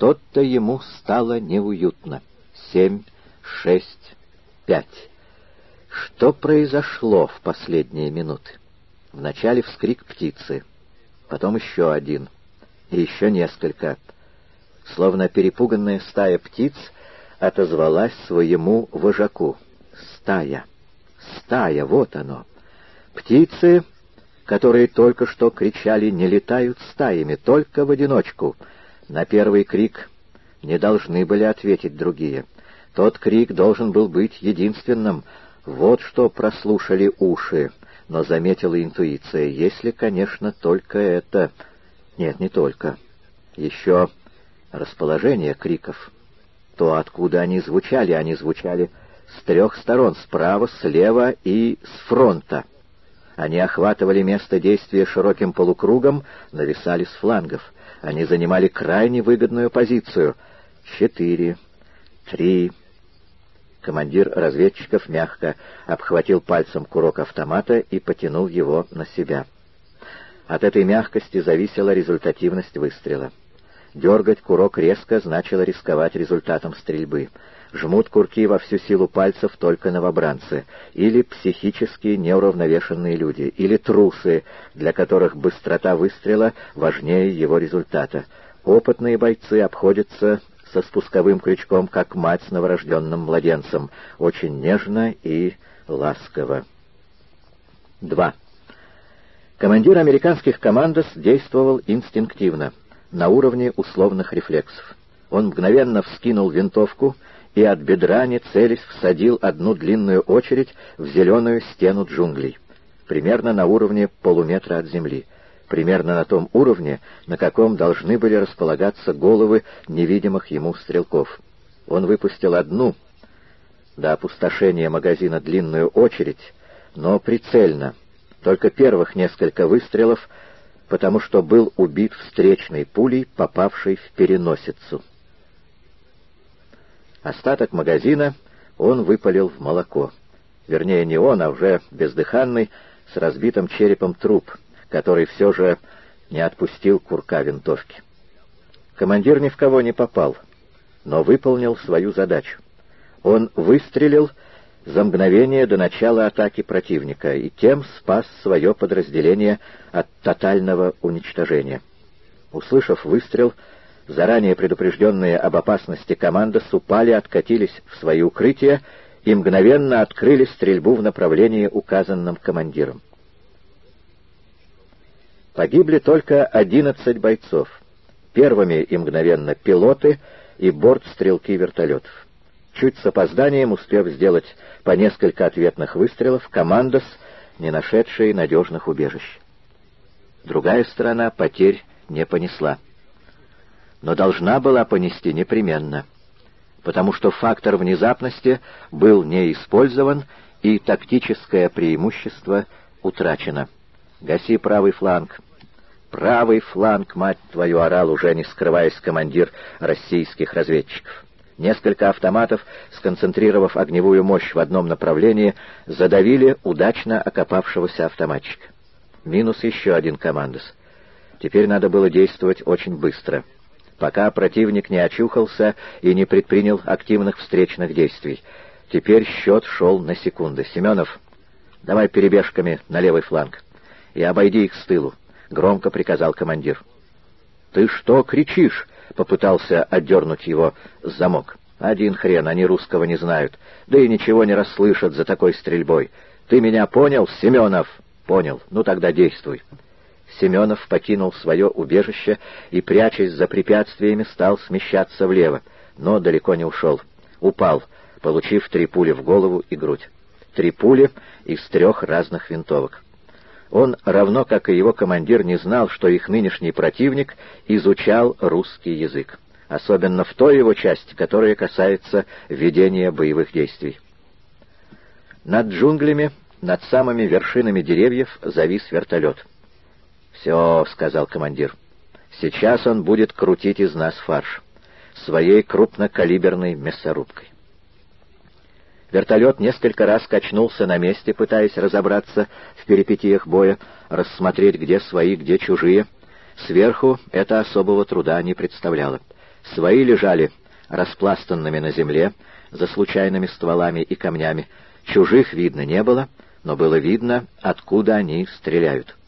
что-то ему стало неуютно. 7, 6, 5. Что произошло в последние минуты? Вначале вскрик птицы, потом еще один, и еще несколько. Словно перепуганная стая птиц отозвалась своему вожаку. Стая, стая, вот оно. Птицы, которые только что кричали, не летают стаями, только в одиночку. На первый крик не должны были ответить другие. Тот крик должен был быть единственным. Вот что прослушали уши, но заметила интуиция, если, конечно, только это... Нет, не только. Еще расположение криков. То, откуда они звучали с 3 сторон, справа, слева и с фронта. Они охватывали место действия широким полукругом, нависали с флангов. Они занимали крайне выгодную позицию. 4, 3... Командир разведчиков мягко обхватил пальцем курок автомата и потянул его на себя. От этой мягкости зависела результативность выстрела. Дергать курок резко значило рисковать результатом стрельбы. Жмут курки во всю силу пальцев только новобранцы, или психически неуравновешенные люди, или трусы, для которых быстрота выстрела важнее его результата. Опытные бойцы обходятся со спусковым крючком, как мать с новорожденным младенцем, очень нежно и ласково. 2. Командир американских командос действовал инстинктивно, на уровне условных рефлексов. Он мгновенно вскинул винтовку и от бедра, не целясь, всадил одну длинную очередь в зеленую стену джунглей, примерно на уровне полуметра от земли. Примерно на том уровне, на каком должны были располагаться головы невидимых ему стрелков. Он выпустил одну, до опустошения магазина, длинную очередь, но прицельно, только первых несколько выстрелов, потому что был убит встречной пулей, попавшей в переносицу. Остаток магазина он выпалил в молоко. Вернее, не он, а уже бездыханный, с разбитым черепом труп, который все же не отпустил курка винтовки. Командир ни в кого не попал, но выполнил свою задачу. Он выстрелил за мгновение до начала атаки противника и тем спас свое подразделение от тотального уничтожения. Услышав выстрел, заранее предупрежденные об опасности командос упали, откатились в свои укрытия и мгновенно открыли стрельбу в направлении, указанном командиром. Погибли только 11 бойцов. Первыми и мгновенно пилоты и бортстрелки вертолетов. Чуть с опозданием, успев сделать по несколько ответных выстрелов, командос, не нашедшие надежных убежищ. Другая сторона потерь не понесла. Но должна была понести непременно, потому что фактор внезапности был не использован и тактическое преимущество утрачено. «Гаси правый фланг!» «Правый фланг, мать твою!» — орал, уже не скрываясь, командир российских разведчиков. Несколько автоматов, сконцентрировав огневую мощь в одном направлении, задавили удачно окопавшегося автоматчика. Минус еще один командос. Теперь надо было действовать очень быстро, пока противник не очухался и не предпринял активных встречных действий. Теперь счет шел на секунды. «Семенов, давай перебежками на левый фланг и обойди их с тылу», — громко приказал командир. «Ты что кричишь?» — попытался отдернуть его замок. «Один хрен, они русского не знают, да и ничего не расслышат за такой стрельбой. Ты меня понял, Семенов?» «Понял. Ну тогда действуй». Семенов покинул свое убежище и, прячась за препятствиями, стал смещаться влево, но далеко не ушел. Упал, получив 3 пули в голову и грудь. 3 пули из 3 разных винтовок. Он, равно как и его командир, не знал, что их нынешний противник изучал русский язык, особенно в той его части, которая касается ведения боевых действий. Над джунглями, над самыми вершинами деревьев завис вертолет. «Все», — сказал командир, — «сейчас он будет крутить из нас фарш своей крупнокалиберной мясорубкой». Вертолет несколько раз качнулся на месте, пытаясь разобраться в перипетиях боя, рассмотреть, где свои, где чужие. Сверху это особого труда не представляло. Свои лежали распластанными на земле, за случайными стволами и камнями. Чужих видно не было, но было видно, откуда они стреляют.